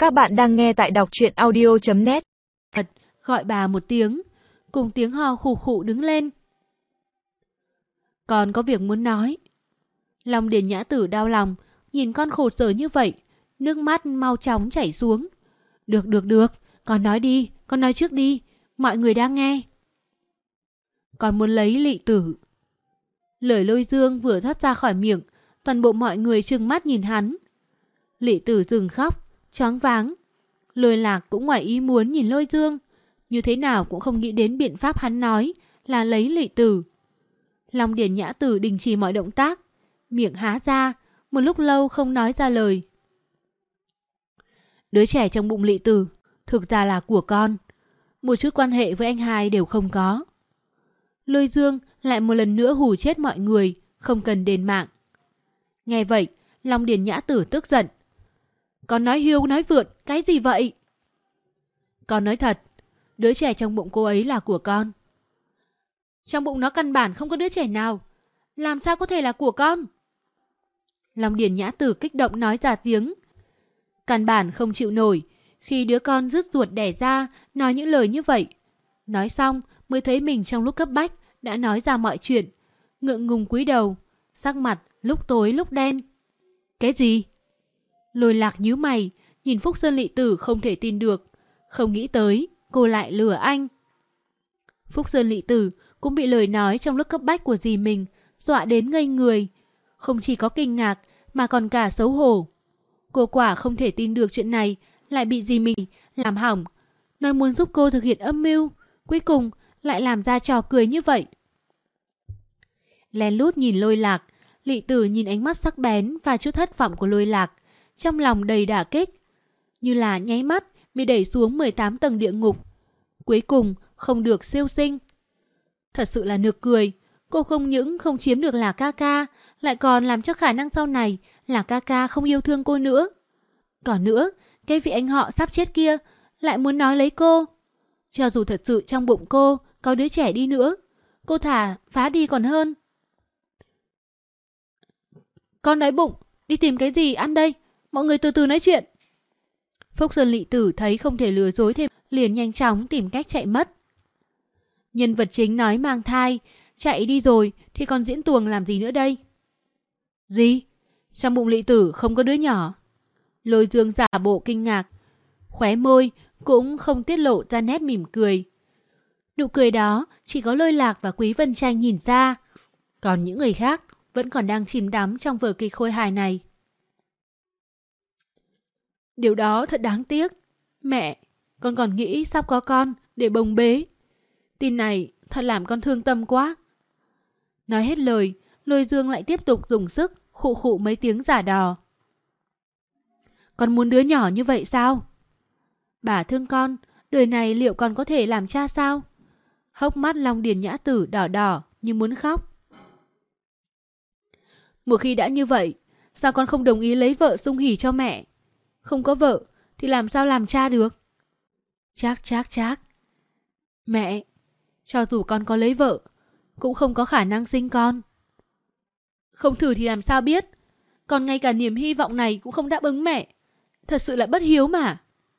Các bạn đang nghe tại đọc truyện audio.net. Gọi bà một tiếng, cùng tiếng ho khụ khụ đứng lên. Con có việc muốn nói. Long Điền Nhã Tử đau lòng, nhìn con khổ sở như vậy, nước mắt mau chóng chảy xuống. Được, con nói đi, con nói trước đi, mọi người đang nghe. Con muốn lấy Lị Tử. Lời Lôi Dương vừa thoát ra khỏi miệng, toàn bộ mọi người trừng mắt nhìn hắn. Lị Tử dừng khóc, choáng váng. Lôi Lạc cũng ngoài ý muốn nhìn Lôi Dương, như thế nào cũng không nghĩ đến biện pháp hắn nói là lấy Lị Tử. Long Điền Nhã Tử đình chỉ mọi động tác, miệng há ra, một lúc lâu không nói ra lời. Đứa trẻ trong bụng Lị Tử thực ra là của con, một chút quan hệ với anh hai đều không có. Lôi Dương lại một lần nữa hù chết mọi người, không cần đền mạng. Nghe vậy, Long Điền Nhã Tử tức giận. Con nói hiu nói vượn, cái gì vậy? Con nói thật, đứa trẻ trong bụng cô ấy là của con. Trong bụng nó căn bản không có đứa trẻ nào, làm sao có thể là của con? Long Điền Nhã Tử kích động nói ra tiếng. Căn bản không chịu nổi khi đứa con rứt ruột đẻ ra nói những lời như vậy. Nói xong mới thấy mình trong lúc cấp bách đã nói ra mọi chuyện, ngượng ngùng cúi đầu, sắc mặt lúc tối lúc đen. Cái gì? Lôi Lạc nhíu mày, nhìn Phúc Sơn Lị Tử không thể tin được, không nghĩ tới cô lại lừa anh. Phúc Sơn Lị Tử cũng bị lời nói trong lúc cấp bách của dì mình dọa đến ngây người, không chỉ có kinh ngạc mà còn cả xấu hổ. Cô quả không thể tin được chuyện này lại bị dì mình làm hỏng, nói muốn giúp cô thực hiện âm mưu, cuối cùng lại làm ra trò cười như vậy. Lén lút nhìn Lôi Lạc, Lị Tử nhìn ánh mắt sắc bén và chút thất vọng của Lôi Lạc, trong lòng đầy đả kích, như là nháy mắt bị đẩy xuống 18 tầng địa ngục, cuối cùng không được siêu sinh. Thật sự là nực cười, cô không những không chiếm được là ca ca, lại còn làm cho khả năng sau này là ca ca không yêu thương cô nữa. Còn nữa, cái vị anh họ sắp chết kia lại muốn nói lấy cô. Cho dù thật sự trong bụng cô có đứa trẻ đi nữa, cô thả phá đi còn hơn. Con đói bụng, đi tìm cái gì ăn đây, mọi người từ từ nói chuyện. Phúc Sơn Lị Tử thấy không thể lừa dối thêm, liền nhanh chóng tìm cách chạy mất. Nhân vật chính nói mang thai, chạy đi rồi thì còn diễn tuồng làm gì nữa đây? Gì? Trong bụng Lị Tử không có đứa nhỏ? Lôi Dương giả bộ kinh ngạc, khóe môi cũng không tiết lộ ra nét mỉm cười. Nụ cười đó chỉ có Lôi Lạc và Quý Vân Tranh nhìn ra, còn những người khác vẫn còn đang chìm đắm trong vở kịch khôi hài này. Điều đó thật đáng tiếc. Mẹ, con còn nghĩ sắp có con để bồng bế. Tin này thật làm con thương tâm quá. Nói hết lời, Lôi Dương lại tiếp tục dùng sức khụ khụ mấy tiếng giả đò. Con muốn đứa nhỏ như vậy sao? Bà thương con, đời này liệu con có thể làm cha sao? Hốc mắt Long Điền Nhã Tử đỏ đỏ như muốn khóc. Một khi đã như vậy, sao con không đồng ý lấy vợ sung hỉ cho mẹ? Không có vợ thì làm sao làm cha được? Chắc. Mẹ, cho dù con có lấy vợ, cũng không có khả năng sinh con. Không thử thì làm sao biết? Còn ngay cả niềm hy vọng này cũng không đáp ứng mẹ. Thật sự là bất hiếu mà.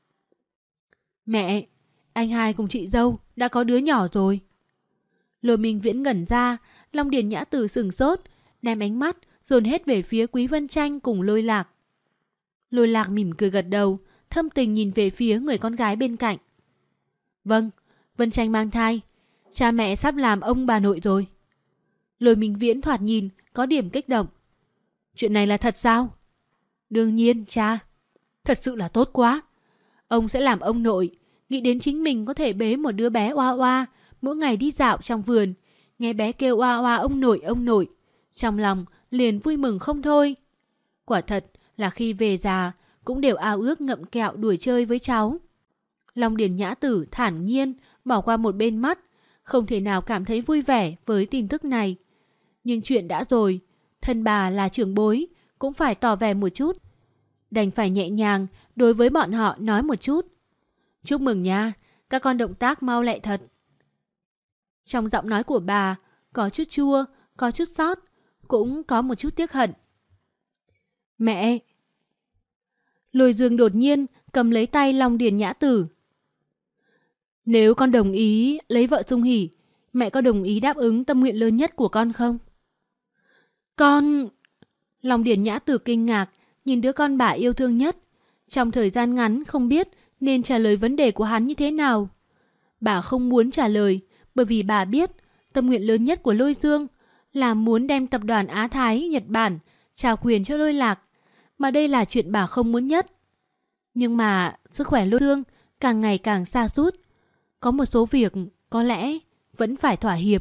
Mẹ, anh hai cùng chị dâu đã có đứa nhỏ rồi. Lôi Minh Viễn ngẩn ra, Long Điền Nhã Tử sửng sốt, đem ánh mắt dồn hết về phía Quý Vân Tranh cùng Lôi Lạc. Lôi Lạc mỉm cười gật đầu, thâm tình nhìn về phía người con gái bên cạnh. Vâng, Vân Tranh mang thai, cha mẹ sắp làm ông bà nội rồi. Lôi Minh Viễn thoạt nhìn có điểm kích động. Chuyện này là thật sao? Đương nhiên, cha. Thật sự là tốt quá. Ông sẽ làm ông nội, nghĩ đến chính mình có thể bế một đứa bé oa oa, mỗi ngày đi dạo trong vườn, nghe bé kêu oa oa ông nội. Trong lòng liền vui mừng không thôi. Quả thật là khi về già cũng đều ao ước ngậm kẹo đuổi chơi với cháu. Long Điền Nhã Tử thản nhiên bỏ qua một bên mắt, không thể nào cảm thấy vui vẻ với tin tức này. Nhưng chuyện đã rồi, thân bà là trưởng bối, cũng phải tỏ vẻ một chút. Đành phải nhẹ nhàng đối với bọn họ nói một chút. Chúc mừng nha, các con động tác mau lẹ thật. Trong giọng nói của bà có chút chua, có chút xót, cũng có một chút tiếc hận. Mẹ! Lôi Dương đột nhiên cầm lấy tay Long Điền Nhã Tử. Nếu con đồng ý lấy vợ Dung Hỷ, mẹ có đồng ý đáp ứng tâm nguyện lớn nhất của con không? Con... Long Điền Nhã Tử kinh ngạc, nhìn đứa con bà yêu thương nhất. Trong thời gian ngắn không biết nên trả lời vấn đề của hắn như thế nào. Bà không muốn trả lời, bởi vì bà biết tâm nguyện lớn nhất của Lôi Dương là muốn đem tập đoàn Á Thái, Nhật Bản trao quyền cho Lôi Lạc, mà đây là chuyện bà không muốn nhất. Nhưng mà sức khỏe Lôi Dương càng ngày càng sa sút, có một số việc có lẽ vẫn phải thỏa hiệp.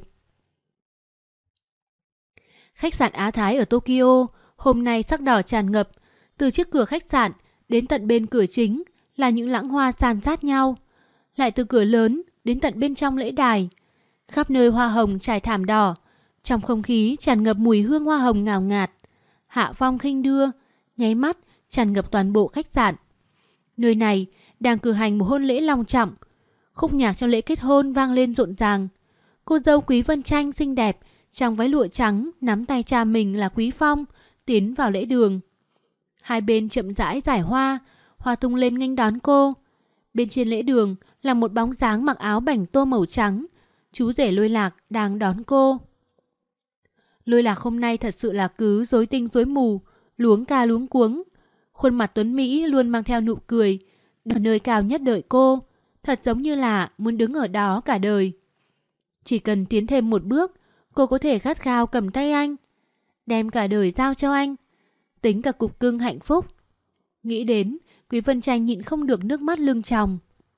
Khách sạn Á Thái ở Tokyo hôm nay sắc đỏ tràn ngập, từ trước cửa khách sạn đến tận bên cửa chính là những lẵng hoa san sát nhau, lại từ cửa lớn đến tận bên trong lễ đài, khắp nơi hoa hồng trải thảm đỏ, trong không khí tràn ngập mùi hương hoa hồng ngào ngạt. Hạ phong khinh đưa, nháy mắt tràn ngập toàn bộ khách sạn. Nơi này đang cử hành một hôn lễ long trọng, khúc nhạc trong lễ kết hôn vang lên rộn ràng. Cô dâu Quý Vân Tranh xinh đẹp trong váy lụa trắng nắm tay cha mình là Quý Phong tiến vào lễ đường. Hai bên chậm rãi giải hoa, hoa tung lên nghênh đón cô. Bên trên lễ đường là một bóng dáng mặc áo bảnh tô màu trắng, chú rể Lôi Lạc đang đón cô. Lôi Lạc hôm nay thật sự là cứ rối tinh rối mù, luống ca luống cuống. Khuôn mặt tuấn Mỹ luôn mang theo nụ cười, ở nơi cao nhất đợi cô, thật giống như là muốn đứng ở đó cả đời. Chỉ cần tiến thêm một bước, cô có thể gắt gao cầm tay anh, đem cả đời giao cho anh, tính cả cục cưng hạnh phúc. Nghĩ đến, Quý Vân Tranh nhịn không được nước mắt lưng tròng.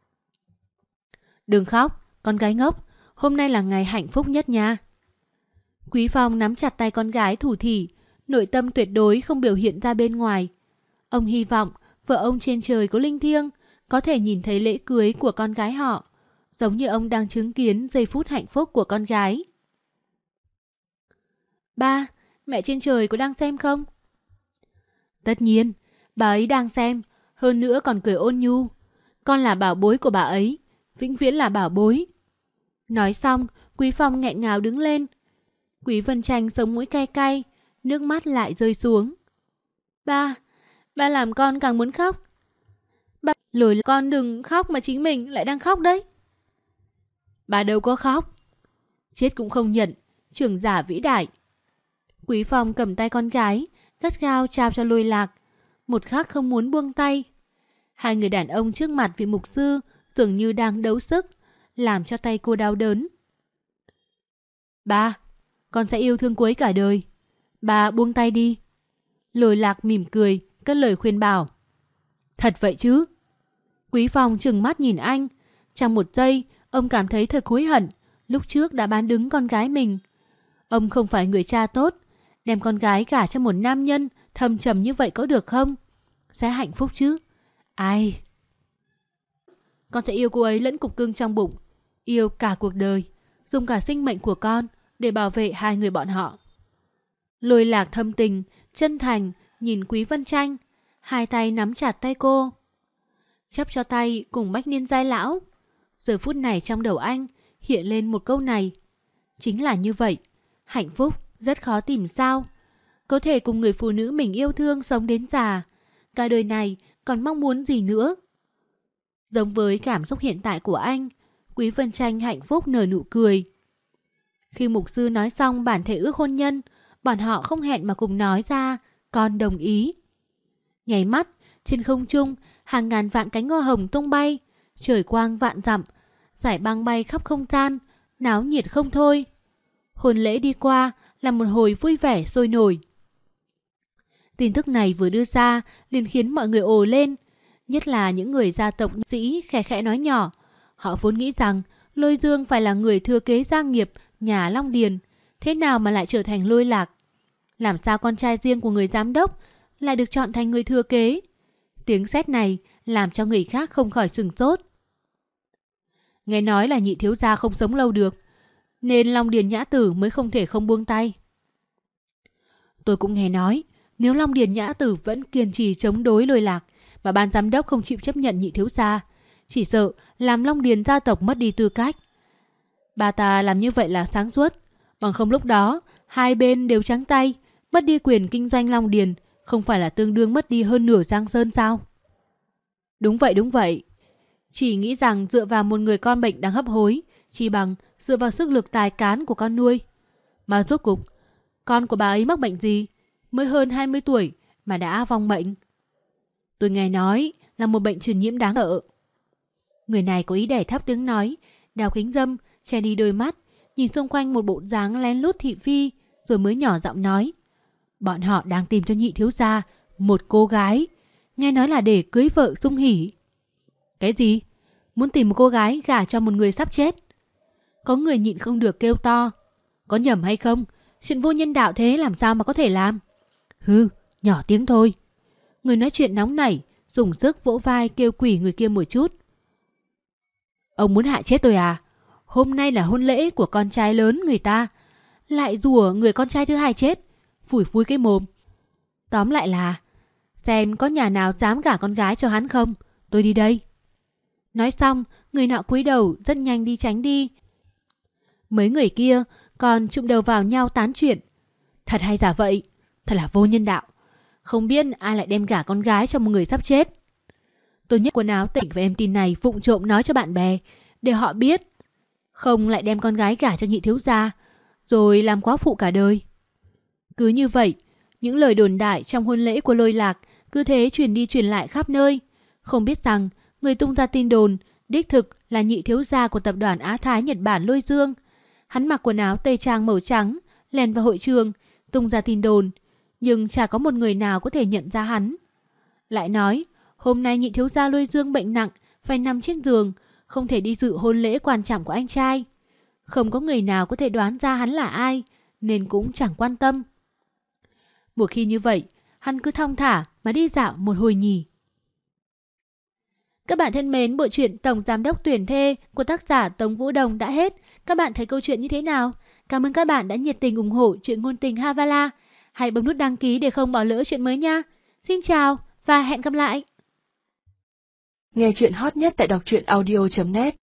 Đừng khóc, con gái ngốc, hôm nay là ngày hạnh phúc nhất nha. Quý Phong nắm chặt tay con gái thủ thỉ, nội tâm tuyệt đối không biểu hiện ra bên ngoài. Ông hy vọng vợ ông trên trời có linh thiêng, có thể nhìn thấy lễ cưới của con gái họ, giống như ông đang chứng kiến giây phút hạnh phúc của con gái. Ba, mẹ trên trời có đang xem không? Tất nhiên, bà ấy đang xem, hơn nữa còn cười ôn nhu. Con là bảo bối của bà ấy, vĩnh viễn là bảo bối. Nói xong, Quý Phong nghẹn ngào đứng lên. Quý Vân Tranh sống mũi cay cay, nước mắt lại rơi xuống. Ba làm con càng muốn khóc. Ba lồi con đừng khóc mà chính mình lại đang khóc đấy. Bà đâu có khóc. Chết cũng không nhận, trưởng giả vĩ đại. Quý Phong cầm tay con gái, gắt gao trao cho Lôi Lạc, một khắc không muốn buông tay. Hai người đàn ông trước mặt vị mục sư dường như đang đấu sức, làm cho tay cô đau đớn. Ba, con sẽ yêu thương cô ấy cả đời. Ba buông tay đi. Lôi Lạc mỉm cười, cất lời khuyên bảo. Thật vậy chứ? Quý Phong trừng mắt nhìn anh. Trong một giây, ông cảm thấy thật hối hận lúc trước đã bán đứng con gái mình. Ông không phải người cha tốt, đem con gái gả cho một nam nhân thâm trầm như vậy có được không? Sẽ hạnh phúc chứ? Ai? Con sẽ yêu cô ấy lẫn cục cưng trong bụng, yêu cả cuộc đời, dùng cả sinh mệnh của con để bảo vệ hai người bọn họ. Lôi Lạc thâm tình, chân thành nhìn Quý Vân Tranh, hai tay nắm chặt tay cô, chắp cho tay cùng bách niên giai lão. Giờ phút này trong đầu anh hiện lên một câu này, chính là như vậy, hạnh phúc rất khó tìm sao? Có thể cùng người phụ nữ mình yêu thương sống đến già, cả đời này còn mong muốn gì nữa? Giống với cảm xúc hiện tại của anh, Quý Vân Tranh hạnh phúc nở nụ cười. Khi mục sư nói xong bản thể ước hôn nhân, bọn họ không hẹn mà cùng nói ra, con đồng ý. Nháy mắt, trên không trung, hàng ngàn vạn cánh hoa hồng tung bay, trời quang vạn dặm, giải băng bay khắp không gian, náo nhiệt không thôi. Hôn lễ đi qua là một hồi vui vẻ sôi nổi. Tin tức này vừa đưa ra liền khiến mọi người ồ lên, nhất là những người gia tộc sĩ khẽ khẽ nói nhỏ. Họ vốn nghĩ rằng Lôi Dương phải là người thừa kế gia nghiệp nhà Long Điền, thế nào mà lại trở thành Lôi Lạc? Làm sao con trai riêng của người giám đốc lại được chọn thành người thừa kế? Tiếng sét này làm cho người khác không khỏi sửng sốt. Nghe nói là nhị thiếu gia không sống lâu được, nên Long Điền Nhã Tử mới không thể không buông tay. Tôi cũng nghe nói, nếu Long Điền Nhã Tử vẫn kiên trì chống đối Lôi Lạc, mà ban giám đốc không chịu chấp nhận nhị thiếu gia, chỉ sợ làm Long Điền gia tộc mất đi tư cách. Bà ta làm như vậy là sáng suốt, bằng không lúc đó hai bên đều trắng tay, mất đi quyền kinh doanh Long Điền, không phải là tương đương mất đi hơn nửa Giang Sơn sao? Đúng vậy. Chỉ nghĩ rằng dựa vào một người con bệnh đang hấp hối, chỉ bằng dựa vào sức lực tài cán của con nuôi. Mà rốt cục, con của bà ấy mắc bệnh gì? Mới hơn 20 tuổi mà đã vong bệnh. Tôi nghe nói là một bệnh truyền nhiễm đáng sợ. Người này có ý đẻ thấp tiếng nói, đeo kính râm, che đi đôi mắt, nhìn xung quanh một bộ dáng lén lút thị phi, rồi mới nhỏ giọng nói. Bọn họ đang tìm cho nhị thiếu gia một cô gái, nghe nói là để cưới vợ sung hỉ. Cái gì? Muốn tìm một cô gái gả cho một người sắp chết? Có người nhịn không được kêu to. Có nhầm hay không? Chuyện vô nhân đạo thế làm sao mà có thể làm? Hừ, nhỏ tiếng thôi. Người nói chuyện nóng nảy, dùng sức vỗ vai kêu quỷ người kia một chút. Ông muốn hại chết tôi à? Hôm nay là hôn lễ của con trai lớn người ta, lại rủa người con trai thứ hai chết. Phủi cái mồm. Tóm lại là xem có nhà nào dám gả con gái cho hắn không. Tôi đi đây. Nói xong, người nọ cúi đầu rất nhanh đi tránh đi. Mấy người kia còn chụm đầu vào nhau tán chuyện. Thật hay giả vậy? Thật là vô nhân đạo. Không biết ai lại đem gả con gái cho một người sắp chết. Tôi nhấc quần áo tỉnh và em tin này vụng trộm nói cho bạn bè, để họ biết. Không lại đem con gái gả cho nhị thiếu gia, rồi làm quá phụ cả đời. Cứ như vậy, những lời đồn đại trong hôn lễ của Lôi Lạc cứ thế truyền đi truyền lại khắp nơi. Không biết rằng người tung ra tin đồn đích thực là nhị thiếu gia của tập đoàn Á Thái Nhật Bản Lôi Dương. Hắn mặc quần áo tây trang màu trắng, lèn vào hội trường, tung ra tin đồn, nhưng chả có một người nào có thể nhận ra hắn. Lại nói, hôm nay nhị thiếu gia Lôi Dương bệnh nặng, phải nằm trên giường, không thể đi dự hôn lễ quan trọng của anh trai. Không có người nào có thể đoán ra hắn là ai, nên cũng chẳng quan tâm. Một khi như vậy, hắn cứ thong thả mà đi dạo một hồi nhỉ. Các bạn thân mến, bộ truyện Tổng Giám đốc Tuyển Thê của tác giả Tống Vũ Đồng đã hết. Các bạn thấy câu chuyện như thế nào? Cảm ơn các bạn đã nhiệt tình ủng hộ truyện ngôn tình Havala. Hãy bấm nút đăng ký để không bỏ lỡ chuyện mới nha. Xin chào và hẹn gặp lại. Nghe chuyện hot nhất tại đọc truyện audio.net